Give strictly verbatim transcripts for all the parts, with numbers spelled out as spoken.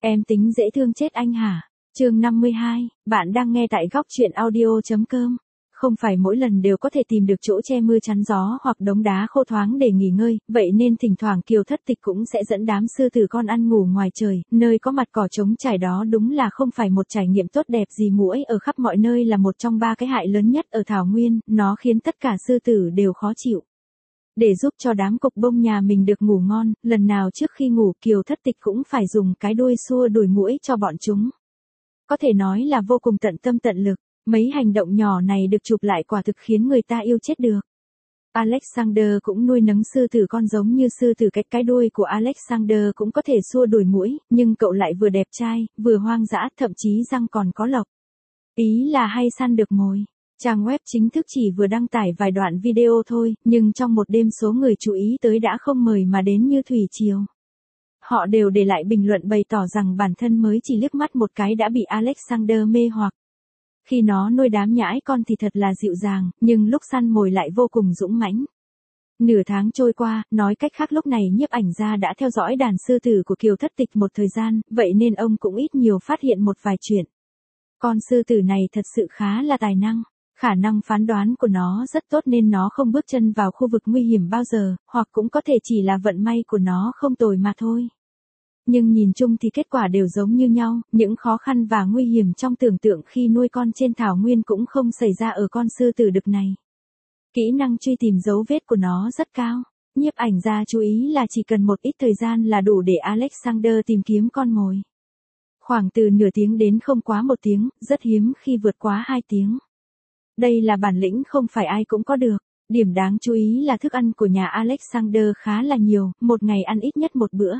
Em tính dễ thương chết anh hả? Chương năm mươi hai, bạn đang nghe tại góc truyện audio.com. Không phải mỗi lần đều có thể tìm được chỗ che mưa chắn gió hoặc đống đá khô thoáng để nghỉ ngơi, vậy nên thỉnh thoảng Kiều Thất Tịch cũng sẽ dẫn đám sư tử con ăn ngủ ngoài trời, nơi có mặt cỏ trống trải đó đúng là không phải một trải nghiệm tốt đẹp gì. Muỗi ở khắp mọi nơi là một trong ba cái hại lớn nhất ở Thảo Nguyên, nó khiến tất cả sư tử đều khó chịu. Để giúp cho đám cục bông nhà mình được ngủ ngon, lần nào trước khi ngủ Kiều Thất Tịch cũng phải dùng cái đuôi xua đuổi muỗi cho bọn chúng. Có thể nói là vô cùng tận tâm tận lực, mấy hành động nhỏ này được chụp lại quả thực khiến người ta yêu chết được. Alexander cũng nuôi nấng sư tử con giống như sư tử, cách cái đuôi của Alexander cũng có thể xua đuổi muỗi, nhưng cậu lại vừa đẹp trai, vừa hoang dã, thậm chí răng còn có lộc. Ý là hay săn được mồi. Trang web chính thức chỉ vừa đăng tải vài đoạn video thôi, nhưng trong một đêm số người chú ý tới đã không mời mà đến như thủy triều. Họ đều để lại bình luận bày tỏ rằng bản thân mới chỉ liếc mắt một cái đã bị Alexander mê hoặc. Khi nó nuôi đám nhãi con thì thật là dịu dàng, nhưng lúc săn mồi lại vô cùng dũng mãnh. Nửa tháng trôi qua, nói cách khác lúc này nhiếp ảnh gia đã theo dõi đàn sư tử của Kiều Thất Tịch một thời gian, vậy nên ông cũng ít nhiều phát hiện một vài chuyện. Con sư tử này thật sự khá là tài năng. Khả năng phán đoán của nó rất tốt nên nó không bước chân vào khu vực nguy hiểm bao giờ, hoặc cũng có thể chỉ là vận may của nó không tồi mà thôi. Nhưng nhìn chung thì kết quả đều giống như nhau, những khó khăn và nguy hiểm trong tưởng tượng khi nuôi con trên thảo nguyên cũng không xảy ra ở con sư tử đực này. Kỹ năng truy tìm dấu vết của nó rất cao. Nhiếp ảnh gia chú ý là chỉ cần một ít thời gian là đủ để Alexander tìm kiếm con mồi. Khoảng từ nửa tiếng đến không quá một tiếng, rất hiếm khi vượt quá hai tiếng. Đây là bản lĩnh không phải ai cũng có được. Điểm đáng chú ý là thức ăn của nhà Alexander khá là nhiều, một ngày ăn ít nhất một bữa.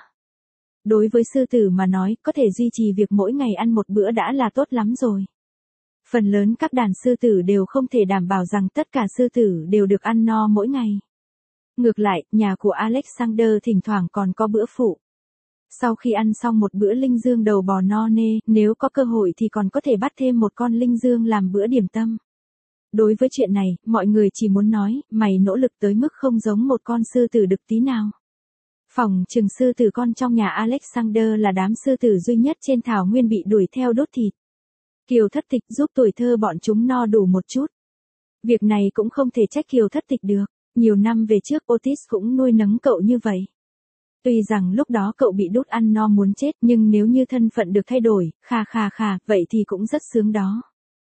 Đối với sư tử mà nói, có thể duy trì việc mỗi ngày ăn một bữa đã là tốt lắm rồi. Phần lớn các đàn sư tử đều không thể đảm bảo rằng tất cả sư tử đều được ăn no mỗi ngày. Ngược lại, nhà của Alexander thỉnh thoảng còn có bữa phụ. Sau khi ăn xong một bữa linh dương đầu bò no nê, nếu có cơ hội thì còn có thể bắt thêm một con linh dương làm bữa điểm tâm. Đối với chuyện này, mọi người chỉ muốn nói, mày nỗ lực tới mức không giống một con sư tử đực tí nào. Phỏng chừng sư tử con trong nhà Alexander là đám sư tử duy nhất trên thảo nguyên bị đuổi theo đốt thịt. Kiều Thất Tịch giúp tuổi thơ bọn chúng no đủ một chút. Việc này cũng không thể trách Kiều Thất Tịch được, nhiều năm về trước Otis cũng nuôi nấng cậu như vậy. Tuy rằng lúc đó cậu bị đốt ăn no muốn chết, nhưng nếu như thân phận được thay đổi, khà khà khà, vậy thì cũng rất sướng đó.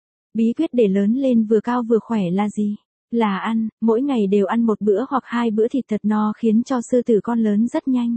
Bí quyết để lớn lên vừa cao vừa khỏe là gì? Là ăn, mỗi ngày đều ăn một bữa hoặc hai bữa thịt thật no khiến cho sư tử con lớn rất nhanh.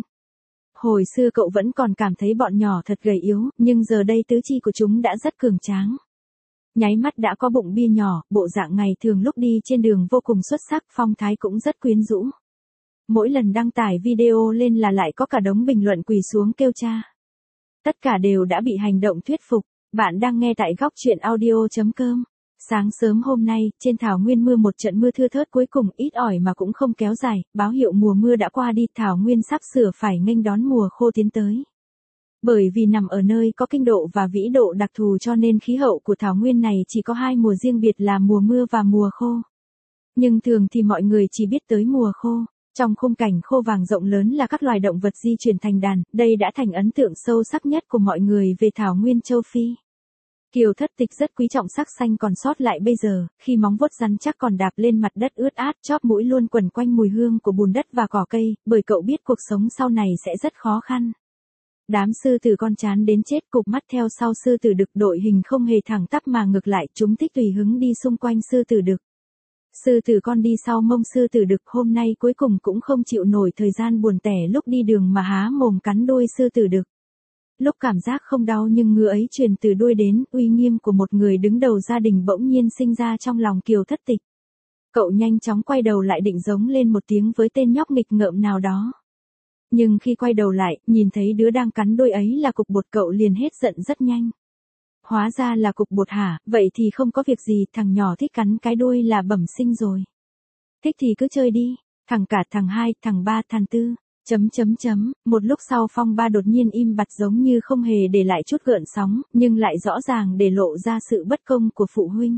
Hồi xưa cậu vẫn còn cảm thấy bọn nhỏ thật gầy yếu, nhưng giờ đây tứ chi của chúng đã rất cường tráng. Nháy mắt đã có bụng bia nhỏ, bộ dạng ngày thường lúc đi trên đường vô cùng xuất sắc, phong thái cũng rất quyến rũ. Mỗi lần đăng tải video lên là lại có cả đống bình luận quỳ xuống kêu cha. Tất cả đều đã bị hành động thuyết phục. Bạn đang nghe tại góc truyện audio.com. Sáng sớm hôm nay, trên thảo nguyên mưa một trận mưa thưa thớt cuối cùng ít ỏi mà cũng không kéo dài, báo hiệu mùa mưa đã qua đi, thảo nguyên sắp sửa phải nghênh đón mùa khô tiến tới. Bởi vì nằm ở nơi có kinh độ và vĩ độ đặc thù cho nên khí hậu của thảo nguyên này chỉ có hai mùa riêng biệt là mùa mưa và mùa khô. Nhưng thường thì mọi người chỉ biết tới mùa khô. Trong khung cảnh khô vàng rộng lớn là các loài động vật di chuyển thành đàn, đây đã thành ấn tượng sâu sắc nhất của mọi người về thảo nguyên châu Phi. Kiều Thất Tịch rất quý trọng sắc xanh còn sót lại bây giờ, khi móng vuốt rắn chắc còn đạp lên mặt đất ướt át, chóp mũi luôn quẩn quanh mùi hương của bùn đất và cỏ cây, bởi cậu biết cuộc sống sau này sẽ rất khó khăn. Đám sư tử con chán đến chết, cụp mắt theo sau sư tử đực, đội hình không hề thẳng tắp mà ngược lại, chúng thích tùy hứng đi xung quanh sư tử đực. Sư tử con đi sau mông sư tử đực, hôm nay cuối cùng cũng không chịu nổi thời gian buồn tẻ lúc đi đường mà há mồm cắn đuôi sư tử đực. Lúc cảm giác không đau nhưng ngứa ấy truyền từ đuôi đến, uy nghiêm của một người đứng đầu gia đình bỗng nhiên sinh ra trong lòng Kiều Thất Tịch. Cậu nhanh chóng quay đầu lại định giống lên một tiếng với tên nhóc nghịch ngợm nào đó. Nhưng khi quay đầu lại, nhìn thấy đứa đang cắn đuôi ấy là cục bột, cậu liền hết giận rất nhanh. Hóa ra là cục bột hả, vậy thì không có việc gì, thằng nhỏ thích cắn cái đuôi là bẩm sinh rồi. Thích thì cứ chơi đi, thằng cả, thằng hai, thằng ba, thằng tư, chấm chấm chấm, một lúc sau phong ba đột nhiên im bặt giống như không hề để lại chút gợn sóng, nhưng lại rõ ràng để lộ ra sự bất công của phụ huynh.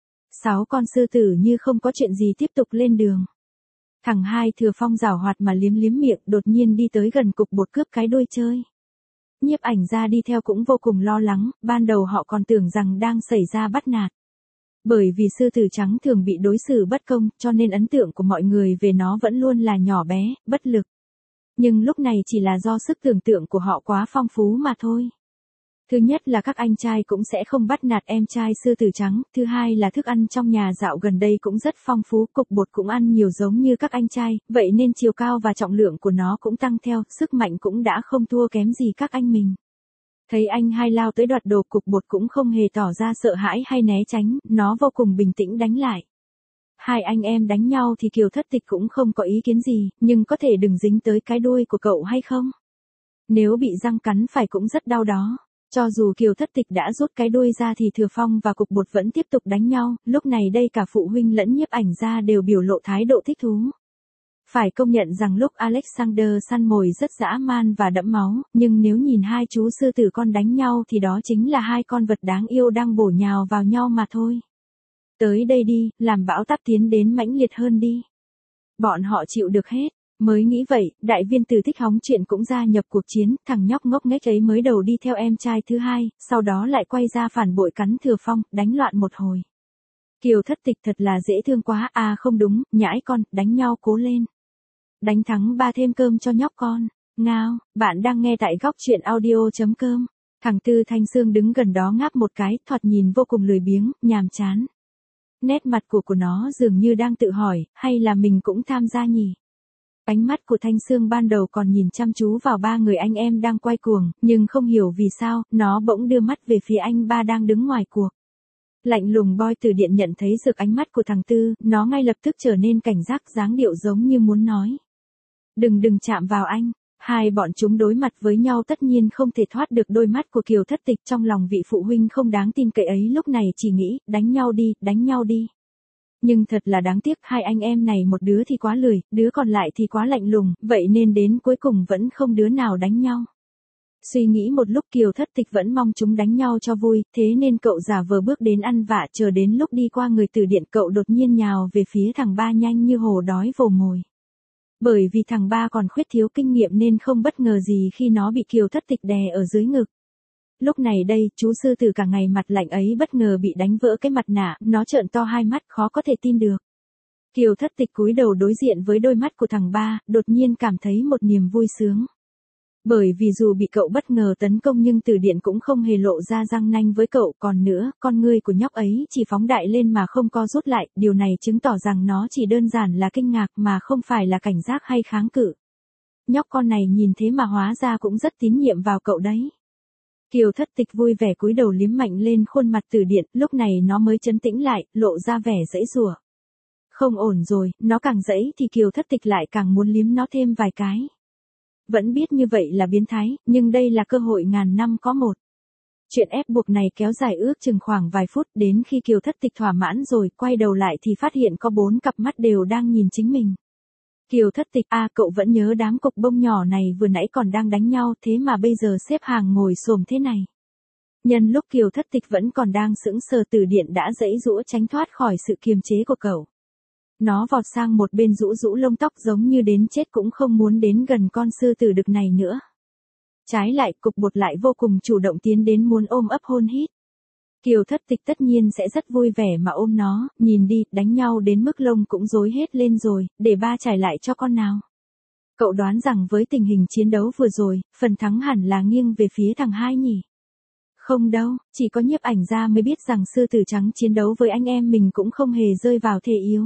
Sáu con sư tử như không có chuyện gì tiếp tục lên đường. Thằng hai thừa phong giảo hoạt mà liếm liếm miệng, đột nhiên đi tới gần cục bột cướp cái đuôi chơi. Nhiếp ảnh gia đi theo cũng vô cùng lo lắng, ban đầu họ còn tưởng rằng đang xảy ra bắt nạt. Bởi vì sư tử trắng thường bị đối xử bất công, cho nên ấn tượng của mọi người về nó vẫn luôn là nhỏ bé, bất lực. Nhưng lúc này chỉ là do sức tưởng tượng của họ quá phong phú mà thôi. Thứ nhất là các anh trai cũng sẽ không bắt nạt em trai sư tử trắng, thứ hai là thức ăn trong nhà dạo gần đây cũng rất phong phú, cục bột cũng ăn nhiều giống như các anh trai, vậy nên chiều cao và trọng lượng của nó cũng tăng theo, sức mạnh cũng đã không thua kém gì các anh mình. Thấy anh hai lao tới đoạt đồ, cục bột cũng không hề tỏ ra sợ hãi hay né tránh, nó vô cùng bình tĩnh đánh lại. Hai anh em đánh nhau thì Kiều Thất Tịch cũng không có ý kiến gì, nhưng có thể đừng dính tới cái đuôi của cậu hay không? Nếu bị răng cắn phải cũng rất đau đó. Cho dù Kiều Thất Tịch đã rút cái đuôi ra thì Thừa Phong và cục bột vẫn tiếp tục đánh nhau, lúc này đây cả phụ huynh lẫn nhiếp ảnh gia đều biểu lộ thái độ thích thú. Phải công nhận rằng lúc Alexander săn mồi rất dã man và đẫm máu, nhưng nếu nhìn hai chú sư tử con đánh nhau thì đó chính là hai con vật đáng yêu đang bổ nhào vào nhau mà thôi. Tới đây đi, làm bão táp tiến đến mãnh liệt hơn đi. Bọn họ chịu được hết. Mới nghĩ vậy, đại viên Từ Thích hóng chuyện cũng gia nhập cuộc chiến, thằng nhóc ngốc nghếch ấy mới đầu đi theo em trai thứ hai, sau đó lại quay ra phản bội cắn Thừa Phong, đánh loạn một hồi. Kiều Thất Tịch thật là dễ thương quá, à không đúng, nhãi con, đánh nhau cố lên. Đánh thắng ba thêm cơm cho nhóc con. Ngao, bạn đang nghe tại góc truyện audio chấm com. Thằng Tư Thanh Sương đứng gần đó ngáp một cái, thoạt nhìn vô cùng lười biếng, nhàm chán. Nét mặt của của nó dường như đang tự hỏi, hay là mình cũng tham gia nhỉ? Ánh mắt của Thanh Sương ban đầu còn nhìn chăm chú vào ba người anh em đang quay cuồng, nhưng không hiểu vì sao, nó bỗng đưa mắt về phía anh ba đang đứng ngoài cuộc. Lạnh lùng boy từ điện nhận thấy rực ánh mắt của thằng Tư, nó ngay lập tức trở nên cảnh giác, dáng điệu giống như muốn nói. Đừng đừng chạm vào anh. Hai bọn chúng đối mặt với nhau tất nhiên không thể thoát được đôi mắt của Kiều Thất Tịch, trong lòng vị phụ huynh không đáng tin cậy ấy lúc này chỉ nghĩ, đánh nhau đi, đánh nhau đi. Nhưng thật là đáng tiếc, hai anh em này một đứa thì quá lười, đứa còn lại thì quá lạnh lùng, vậy nên đến cuối cùng vẫn không đứa nào đánh nhau. Suy nghĩ một lúc Kiều Thất Tịch vẫn mong chúng đánh nhau cho vui, thế nên cậu giả vờ bước đến ăn vạ, chờ đến lúc đi qua người từ điện cậu đột nhiên nhào về phía thằng ba nhanh như hổ đói vồ mồi. Bởi vì thằng ba còn khuyết thiếu kinh nghiệm nên không bất ngờ gì khi nó bị Kiều Thất Tịch đè ở dưới ngực. Lúc này đây, chú sư tử cả ngày mặt lạnh ấy bất ngờ bị đánh vỡ cái mặt nạ, nó trợn to hai mắt khó có thể tin được. Kiều Thất Tịch cúi đầu đối diện với đôi mắt của thằng ba, đột nhiên cảm thấy một niềm vui sướng. Bởi vì dù bị cậu bất ngờ tấn công nhưng Từ Điện cũng không hề lộ ra răng nanh với cậu, còn nữa, con ngươi của nhóc ấy chỉ phóng đại lên mà không co rút lại, điều này chứng tỏ rằng nó chỉ đơn giản là kinh ngạc mà không phải là cảnh giác hay kháng cự. Nhóc con này nhìn thế mà hóa ra cũng rất tín nhiệm vào cậu đấy. Kiều Thất Tịch vui vẻ cúi đầu liếm mạnh lên khuôn mặt Từ Điện, lúc này nó mới trấn tĩnh lại, lộ ra vẻ giãy giụa. Không ổn rồi, nó càng giãy thì Kiều Thất Tịch lại càng muốn liếm nó thêm vài cái. Vẫn biết như vậy là biến thái, nhưng đây là cơ hội ngàn năm có một. Chuyện ép buộc này kéo dài ước chừng khoảng vài phút, đến khi Kiều Thất Tịch thỏa mãn rồi, quay đầu lại thì phát hiện có bốn cặp mắt đều đang nhìn chính mình. Kiều Thất Tịch, à cậu vẫn nhớ đám cục bông nhỏ này vừa nãy còn đang đánh nhau thế mà bây giờ xếp hàng ngồi xổm thế này. Nhân lúc Kiều Thất Tịch vẫn còn đang sững sờ, Từ Điện đã giãy giũa tránh thoát khỏi sự kiềm chế của cậu. Nó vọt sang một bên rũ rũ lông tóc giống như đến chết cũng không muốn đến gần con sư tử đực này nữa. Trái lại, cục bột lại vô cùng chủ động tiến đến muốn ôm ấp hôn hít. Kiều Thất Tịch tất nhiên sẽ rất vui vẻ mà ôm nó, nhìn đi, đánh nhau đến mức lông cũng rối hết lên rồi, để ba trải lại cho con nào. Cậu đoán rằng với tình hình chiến đấu vừa rồi, phần thắng hẳn là nghiêng về phía thằng hai nhỉ? Không đâu, chỉ có nhiếp ảnh gia mới biết rằng sư tử trắng chiến đấu với anh em mình cũng không hề rơi vào thế yếu.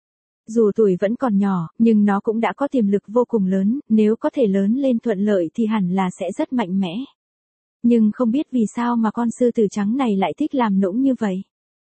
Dù tuổi vẫn còn nhỏ, nhưng nó cũng đã có tiềm lực vô cùng lớn, nếu có thể lớn lên thuận lợi thì hẳn là sẽ rất mạnh mẽ. Nhưng không biết vì sao mà con sư tử trắng này lại thích làm nũng như vậy.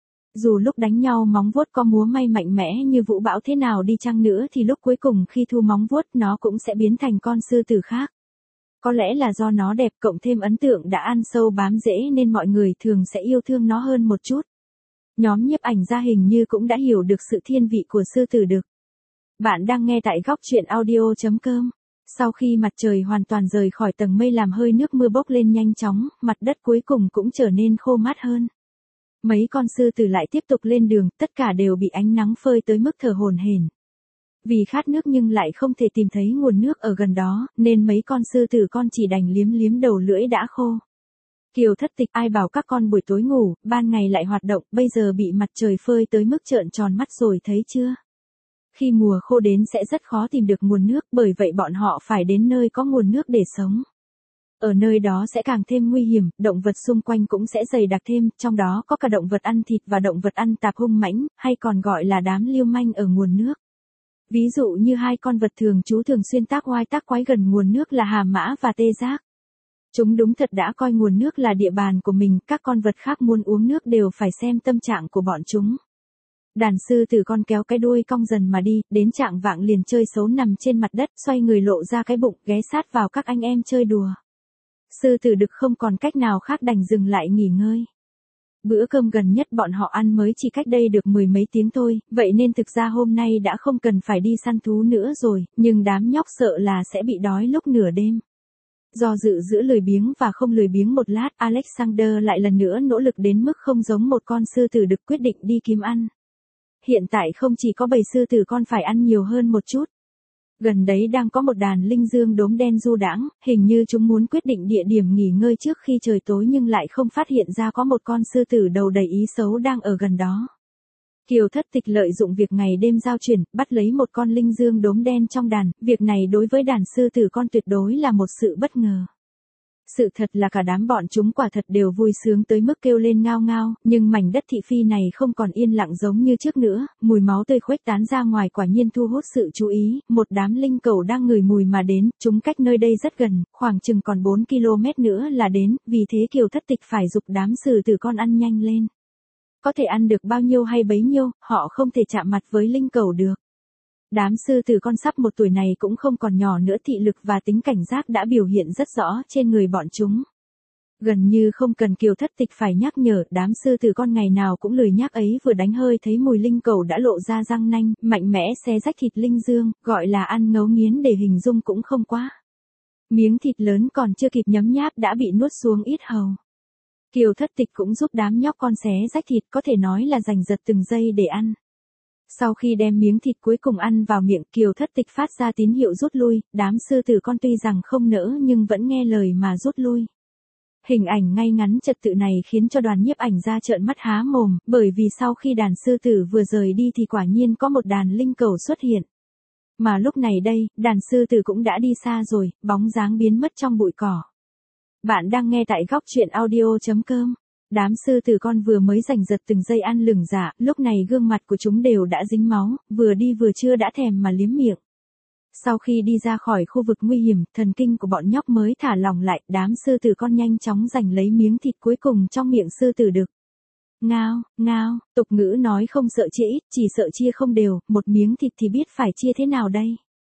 Dù lúc đánh nhau móng vuốt có múa may mạnh mẽ như vũ bão thế nào đi chăng nữa thì lúc cuối cùng khi thu móng vuốt nó cũng sẽ biến thành con sư tử khác. Có lẽ là do nó đẹp cộng thêm ấn tượng đã ăn sâu bám rễ nên mọi người thường sẽ yêu thương nó hơn một chút. Nhóm nhiếp ảnh gia hình như cũng đã hiểu được sự thiên vị của sư tử đực. Bạn đang nghe tại góc truyện audio chấm com. Sau khi mặt trời hoàn toàn rời khỏi tầng mây làm hơi nước mưa bốc lên nhanh chóng, mặt đất cuối cùng cũng trở nên khô mát hơn. Mấy con sư tử lại tiếp tục lên đường, tất cả đều bị ánh nắng phơi tới mức thở hổn hển. Vì khát nước nhưng lại không thể tìm thấy nguồn nước ở gần đó, nên mấy con sư tử con chỉ đành liếm liếm đầu lưỡi đã khô. Kiều Thất Tịch ai bảo các con buổi tối ngủ, ban ngày lại hoạt động, bây giờ bị mặt trời phơi tới mức trợn tròn mắt rồi thấy chưa? Khi mùa khô đến sẽ rất khó tìm được nguồn nước, bởi vậy bọn họ phải đến nơi có nguồn nước để sống. Ở nơi đó sẽ càng thêm nguy hiểm, động vật xung quanh cũng sẽ dày đặc thêm, trong đó có cả động vật ăn thịt và động vật ăn tạp hung mãnh, hay còn gọi là đám lưu manh ở nguồn nước. Ví dụ như hai con vật thường trú thường xuyên tác oai tác quái gần nguồn nước là hà mã và tê giác. Chúng đúng thật đã coi nguồn nước là địa bàn của mình, các con vật khác muốn uống nước đều phải xem tâm trạng của bọn chúng. Đàn sư tử con kéo cái đuôi cong dần mà đi, đến trạng vạng liền chơi xấu nằm trên mặt đất, xoay người lộ ra cái bụng, ghé sát vào các anh em chơi đùa. Sư tử đực không còn cách nào khác đành dừng lại nghỉ ngơi. Bữa cơm gần nhất bọn họ ăn mới chỉ cách đây được mười mấy tiếng thôi, vậy nên thực ra hôm nay đã không cần phải đi săn thú nữa rồi, nhưng đám nhóc sợ là sẽ bị đói lúc nửa đêm. Do dự giữa lười biếng và không lười biếng một lát, Alexander lại lần nữa nỗ lực đến mức không giống một con sư tử đực quyết định đi kiếm ăn. Hiện tại không chỉ có bầy sư tử con phải ăn nhiều hơn một chút. Gần đấy đang có một đàn linh dương đốm đen du đãng, hình như chúng muốn quyết định địa điểm nghỉ ngơi trước khi trời tối nhưng lại không phát hiện ra có một con sư tử đầu đầy ý xấu đang ở gần đó. Kiều Thất Tịch lợi dụng việc ngày đêm giao chuyển, bắt lấy một con linh dương đốm đen trong đàn, việc này đối với đàn sư tử con tuyệt đối là một sự bất ngờ. Sự thật là cả đám bọn chúng quả thật đều vui sướng tới mức kêu lên ngao ngao, nhưng mảnh đất thị phi này không còn yên lặng giống như trước nữa, mùi máu tươi khuếch tán ra ngoài quả nhiên thu hút sự chú ý, một đám linh cẩu đang ngửi mùi mà đến, chúng cách nơi đây rất gần, khoảng chừng còn bốn ki lô mét nữa là đến, vì thế Kiều Thất Tịch phải giục đám sư tử con ăn nhanh lên. Có thể ăn được bao nhiêu hay bấy nhiêu, họ không thể chạm mặt với linh cẩu được. Đám sư tử con sắp một tuổi này cũng không còn nhỏ nữa, thị lực và tính cảnh giác đã biểu hiện rất rõ trên người bọn chúng. Gần như không cần Kiều Thất Tịch phải nhắc nhở, đám sư tử con ngày nào cũng lười nhác ấy vừa đánh hơi thấy mùi linh cẩu đã lộ ra răng nanh, mạnh mẽ xé rách thịt linh dương, gọi là ăn ngấu nghiến để hình dung cũng không quá. Miếng thịt lớn còn chưa kịp nhấm nháp đã bị nuốt xuống ít hầu. Kiều Thất Tịch cũng giúp đám nhóc con xé rách thịt, có thể nói là giành giật từng giây để ăn. Sau khi đem miếng thịt cuối cùng ăn vào miệng, Kiều Thất Tịch phát ra tín hiệu rút lui, đám sư tử con tuy rằng không nỡ nhưng vẫn nghe lời mà rút lui. Hình ảnh ngay ngắn trật tự này khiến cho đoàn nhiếp ảnh ra trợn mắt há mồm, bởi vì sau khi đàn sư tử vừa rời đi thì quả nhiên có một đàn linh cẩu xuất hiện. Mà lúc này đây, đàn sư tử cũng đã đi xa rồi, bóng dáng biến mất trong bụi cỏ. Bạn đang nghe tại góc truyện audio chấm com. Đám sư tử con vừa mới giành giật từng giây ăn lửng dạ, lúc này gương mặt của chúng đều đã dính máu, vừa đi vừa chưa đã thèm mà liếm miệng. Sau khi đi ra khỏi khu vực nguy hiểm, thần kinh của bọn nhóc mới thả lỏng lại, đám sư tử con nhanh chóng giành lấy miếng thịt cuối cùng trong miệng sư tử đực. Ngao, ngao, tục ngữ nói không sợ chia ít, chỉ sợ chia không đều, một miếng thịt thì biết phải chia thế nào đây.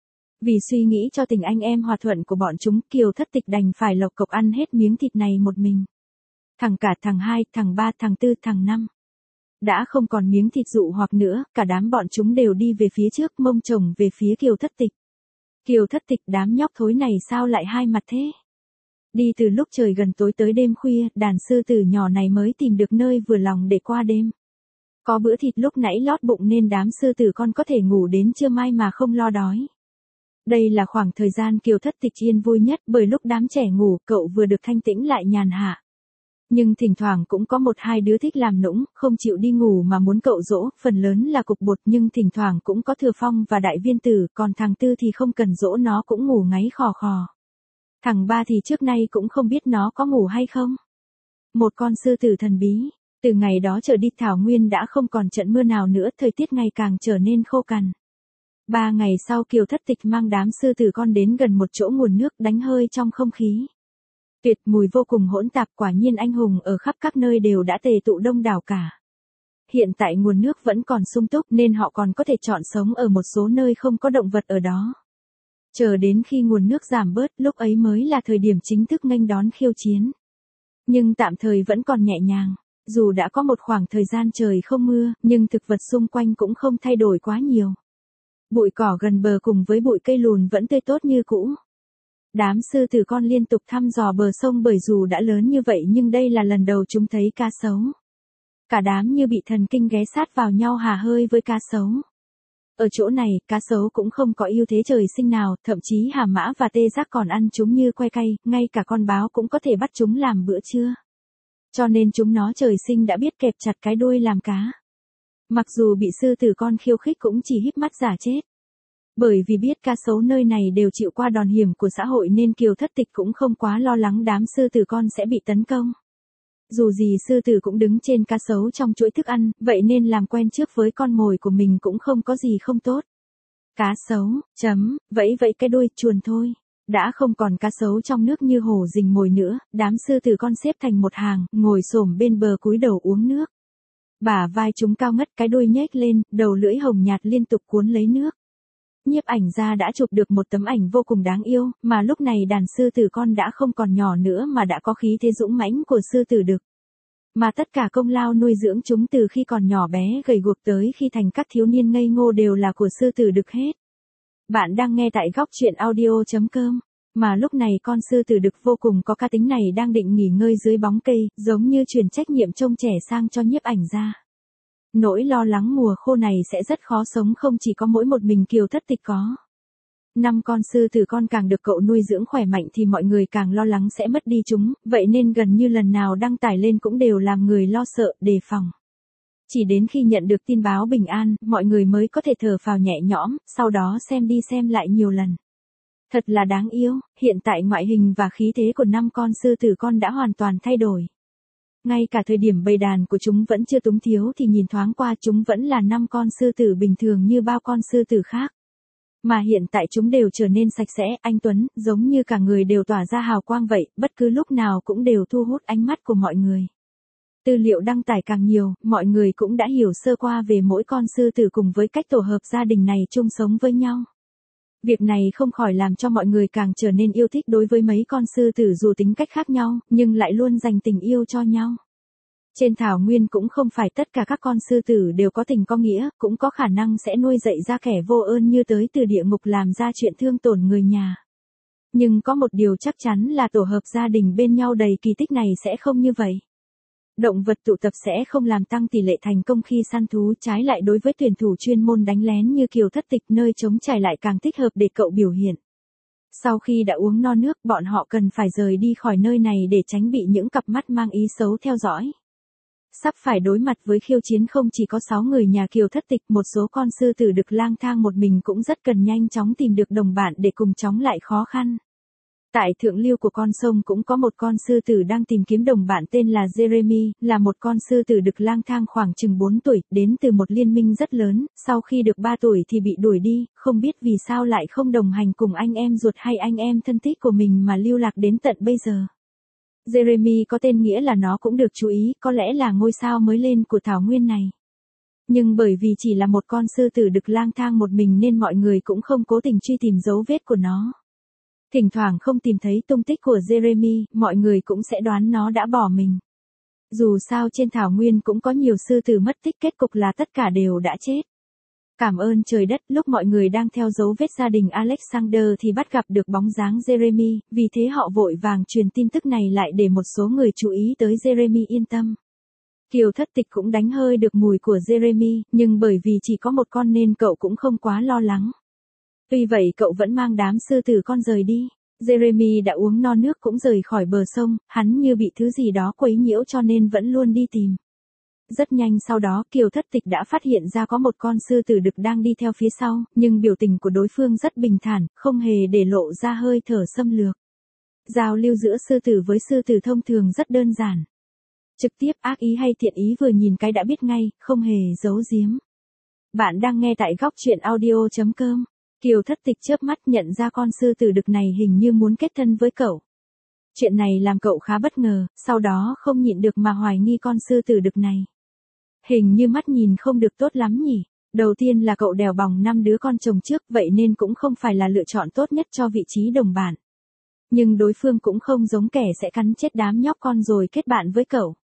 Vì suy nghĩ cho tình anh em hòa thuận của bọn chúng, Kiều Thất Tịch đành phải lộc cộc ăn hết miếng thịt này một mình. Thằng cả, thằng hai, thằng ba, thằng tư, thằng năm. Đã không còn miếng thịt dụ hoặc nữa, cả đám bọn chúng đều đi về phía trước, mông chồng về phía Kiều Thất Tịch. Kiều Thất Tịch, đám nhóc thối này sao lại hai mặt thế? Đi từ lúc trời gần tối tới đêm khuya, đàn sư tử nhỏ này mới tìm được nơi vừa lòng để qua đêm. Có bữa thịt lúc nãy lót bụng nên đám sư tử con có thể ngủ đến trưa mai mà không lo đói. Đây là khoảng thời gian Kiều Thất Tịch yên vui nhất, bởi lúc đám trẻ ngủ, cậu vừa được thanh tĩnh lại nhàn hạ. Nhưng thỉnh thoảng cũng có một hai đứa thích làm nũng, không chịu đi ngủ mà muốn cậu dỗ, phần lớn là cục bột, nhưng thỉnh thoảng cũng có Thừa Phong và Đại Viên Tử, còn thằng Tư thì không cần dỗ nó cũng ngủ ngáy khò khò. Thằng Ba thì trước nay cũng không biết nó có ngủ hay không. Một con sư tử thần bí, từ ngày đó trở đi thảo nguyên đã không còn trận mưa nào nữa, thời tiết ngày càng trở nên khô cằn. Ba ngày sau Kiều Thất Tịch mang đám sư tử con đến gần một chỗ nguồn nước đánh hơi trong không khí. Tuyệt mùi vô cùng hỗn tạp, quả nhiên anh hùng ở khắp các nơi đều đã tề tụ đông đảo cả. Hiện tại nguồn nước vẫn còn sung túc nên họ còn có thể chọn sống ở một số nơi không có động vật ở đó. Chờ đến khi nguồn nước giảm bớt, lúc ấy mới là thời điểm chính thức nghênh đón khiêu chiến. Nhưng tạm thời vẫn còn nhẹ nhàng. Dù đã có một khoảng thời gian trời không mưa, nhưng thực vật xung quanh cũng không thay đổi quá nhiều. Bụi cỏ gần bờ cùng với bụi cây lùn vẫn tươi tốt như cũ. Đám sư tử con liên tục thăm dò bờ sông, bởi dù đã lớn như vậy nhưng đây là lần đầu chúng thấy cá sấu. Cả đám như bị thần kinh ghé sát vào nhau hà hơi với cá sấu. Ở chỗ này, cá sấu cũng không có ưu thế trời sinh nào, thậm chí hà mã và tê giác còn ăn chúng như que cay, ngay cả con báo cũng có thể bắt chúng làm bữa trưa. Cho nên chúng nó trời sinh đã biết kẹp chặt cái đuôi làm cá. Mặc dù bị sư tử con khiêu khích cũng chỉ híp mắt giả chết. Bởi vì biết cá sấu nơi này đều chịu qua đòn hiểm của xã hội nên Kiều Thất Tịch cũng không quá lo lắng đám sư tử con sẽ bị tấn công. Dù gì sư tử cũng đứng trên cá sấu trong chuỗi thức ăn, vậy nên làm quen trước với con mồi của mình cũng không có gì không tốt. Cá sấu, chấm, vẫy vẫy cái đuôi, chuồn thôi. Đã không còn cá sấu trong nước như hổ rình mồi nữa, đám sư tử con xếp thành một hàng, ngồi xổm bên bờ cúi đầu uống nước. Bả vai chúng cao ngất, cái đuôi nhếch lên, đầu lưỡi hồng nhạt liên tục cuốn lấy nước. Nhiếp ảnh gia đã chụp được một tấm ảnh vô cùng đáng yêu, mà lúc này đàn sư tử con đã không còn nhỏ nữa mà đã có khí thế dũng mãnh của sư tử đực. Mà tất cả công lao nuôi dưỡng chúng từ khi còn nhỏ bé gầy guộc tới khi thành các thiếu niên ngây ngô đều là của sư tử đực hết. Bạn đang nghe tại góc truyện audio chấm com, mà lúc này con sư tử đực vô cùng có cá tính này đang định nghỉ ngơi dưới bóng cây, giống như truyền trách nhiệm trông trẻ sang cho nhiếp ảnh gia. Nỗi lo lắng mùa khô này sẽ rất khó sống không chỉ có mỗi một mình Kiều Thất Tịch có. Năm con sư tử con càng được cậu nuôi dưỡng khỏe mạnh thì mọi người càng lo lắng sẽ mất đi chúng, vậy nên gần như lần nào đăng tải lên cũng đều làm người lo sợ, đề phòng. Chỉ đến khi nhận được tin báo bình an, mọi người mới có thể thở phào nhẹ nhõm, sau đó xem đi xem lại nhiều lần. Thật là đáng yêu, hiện tại ngoại hình và khí thế của năm con sư tử con đã hoàn toàn thay đổi. Ngay cả thời điểm bầy đàn của chúng vẫn chưa túng thiếu thì nhìn thoáng qua chúng vẫn là năm con sư tử bình thường như bao con sư tử khác. Mà hiện tại chúng đều trở nên sạch sẽ, anh tuấn, giống như cả người đều tỏa ra hào quang vậy, bất cứ lúc nào cũng đều thu hút ánh mắt của mọi người. Tư liệu đăng tải càng nhiều, mọi người cũng đã hiểu sơ qua về mỗi con sư tử cùng với cách tổ hợp gia đình này chung sống với nhau. Việc này không khỏi làm cho mọi người càng trở nên yêu thích đối với mấy con sư tử dù tính cách khác nhau, nhưng lại luôn dành tình yêu cho nhau. Trên thảo nguyên cũng không phải tất cả các con sư tử đều có tình có nghĩa, cũng có khả năng sẽ nuôi dạy ra kẻ vô ơn như tới từ địa ngục làm ra chuyện thương tổn người nhà. Nhưng có một điều chắc chắn là tổ hợp gia đình bên nhau đầy kỳ tích này sẽ không như vậy. Động vật tụ tập sẽ không làm tăng tỷ lệ thành công khi săn thú, trái lại đối với tuyển thủ chuyên môn đánh lén như Kiều Thất Tịch nơi trống trải lại càng thích hợp để cậu biểu hiện. Sau khi đã uống no nước, bọn họ cần phải rời đi khỏi nơi này để tránh bị những cặp mắt mang ý xấu theo dõi. Sắp phải đối mặt với khiêu chiến không chỉ có sáu người nhà Kiều Thất Tịch, một số con sư tử đực lang thang một mình cũng rất cần nhanh chóng tìm được đồng bạn để cùng chống lại khó khăn. Tại thượng lưu của con sông cũng có một con sư tử đang tìm kiếm đồng bạn tên là Jeremy, là một con sư tử đực lang thang khoảng chừng bốn tuổi, đến từ một liên minh rất lớn, sau khi được ba tuổi thì bị đuổi đi, không biết vì sao lại không đồng hành cùng anh em ruột hay anh em thân thích của mình mà lưu lạc đến tận bây giờ. Jeremy có tên nghĩa là nó cũng được chú ý, có lẽ là ngôi sao mới lên của thảo nguyên này. Nhưng bởi vì chỉ là một con sư tử đực lang thang một mình nên mọi người cũng không cố tình truy tìm dấu vết của nó. Thỉnh thoảng không tìm thấy tung tích của Jeremy, mọi người cũng sẽ đoán nó đã bỏ mình. Dù sao trên thảo nguyên cũng có nhiều sư tử mất tích, kết cục là tất cả đều đã chết. Cảm ơn trời đất, lúc mọi người đang theo dấu vết gia đình Alexander thì bắt gặp được bóng dáng Jeremy, vì thế họ vội vàng truyền tin tức này lại để một số người chú ý tới Jeremy yên tâm. Kiều Thất Tịch cũng đánh hơi được mùi của Jeremy, nhưng bởi vì chỉ có một con nên cậu cũng không quá lo lắng. Tuy vậy cậu vẫn mang đám sư tử con rời đi. Jeremy đã uống no nước cũng rời khỏi bờ sông, hắn như bị thứ gì đó quấy nhiễu cho nên vẫn luôn đi tìm. Rất nhanh sau đó Kiều Thất Tịch đã phát hiện ra có một con sư tử đực đang đi theo phía sau, nhưng biểu tình của đối phương rất bình thản, không hề để lộ ra hơi thở xâm lược. Giao lưu giữa sư tử với sư tử thông thường rất đơn giản. Trực tiếp, ác ý hay thiện ý vừa nhìn cái đã biết ngay, không hề giấu giếm. Bạn đang nghe tại góc truyện audio chấm com. Kiều Thất Tịch chớp mắt nhận ra con sư tử đực này hình như muốn kết thân với cậu. Chuyện này làm cậu khá bất ngờ, sau đó không nhịn được mà hoài nghi con sư tử đực này. Hình như mắt nhìn không được tốt lắm nhỉ. Đầu tiên là cậu đèo bòng năm đứa con chồng trước, vậy nên cũng không phải là lựa chọn tốt nhất cho vị trí đồng bạn. Nhưng đối phương cũng không giống kẻ sẽ cắn chết đám nhóc con rồi kết bạn với cậu.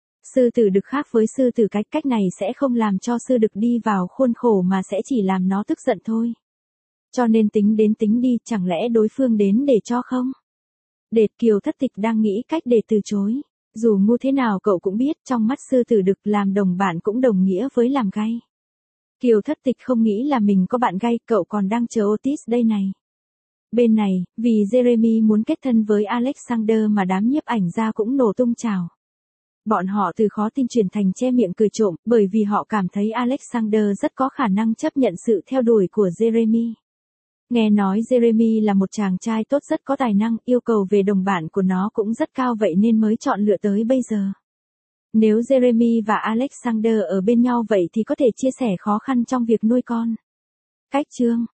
Sư tử đực khác với sư tử cái, cách này sẽ không làm cho sư đực đi vào khuôn khổ mà sẽ chỉ làm nó tức giận thôi. Cho nên tính đến tính đi, chẳng lẽ đối phương đến để cho không? Đệt Kiều Thất Tịch đang nghĩ cách để từ chối. Dù ngu thế nào cậu cũng biết trong mắt sư tử đực làm đồng bạn cũng đồng nghĩa với làm gay. Kiều Thất Tịch không nghĩ là mình có bạn gay, cậu còn đang chờ Otis đây này. Bên này, vì Jeremy muốn kết thân với Alexander mà đám nhiếp ảnh gia cũng nổ tung trào. Bọn họ từ khó tin chuyển thành che miệng cười trộm, bởi vì họ cảm thấy Alexander rất có khả năng chấp nhận sự theo đuổi của Jeremy. Nghe nói Jeremy là một chàng trai tốt rất có tài năng, yêu cầu về đồng bạn của nó cũng rất cao vậy nên mới chọn lựa tới bây giờ. Nếu Jeremy và Alexander ở bên nhau vậy thì có thể chia sẻ khó khăn trong việc nuôi con. Cách chương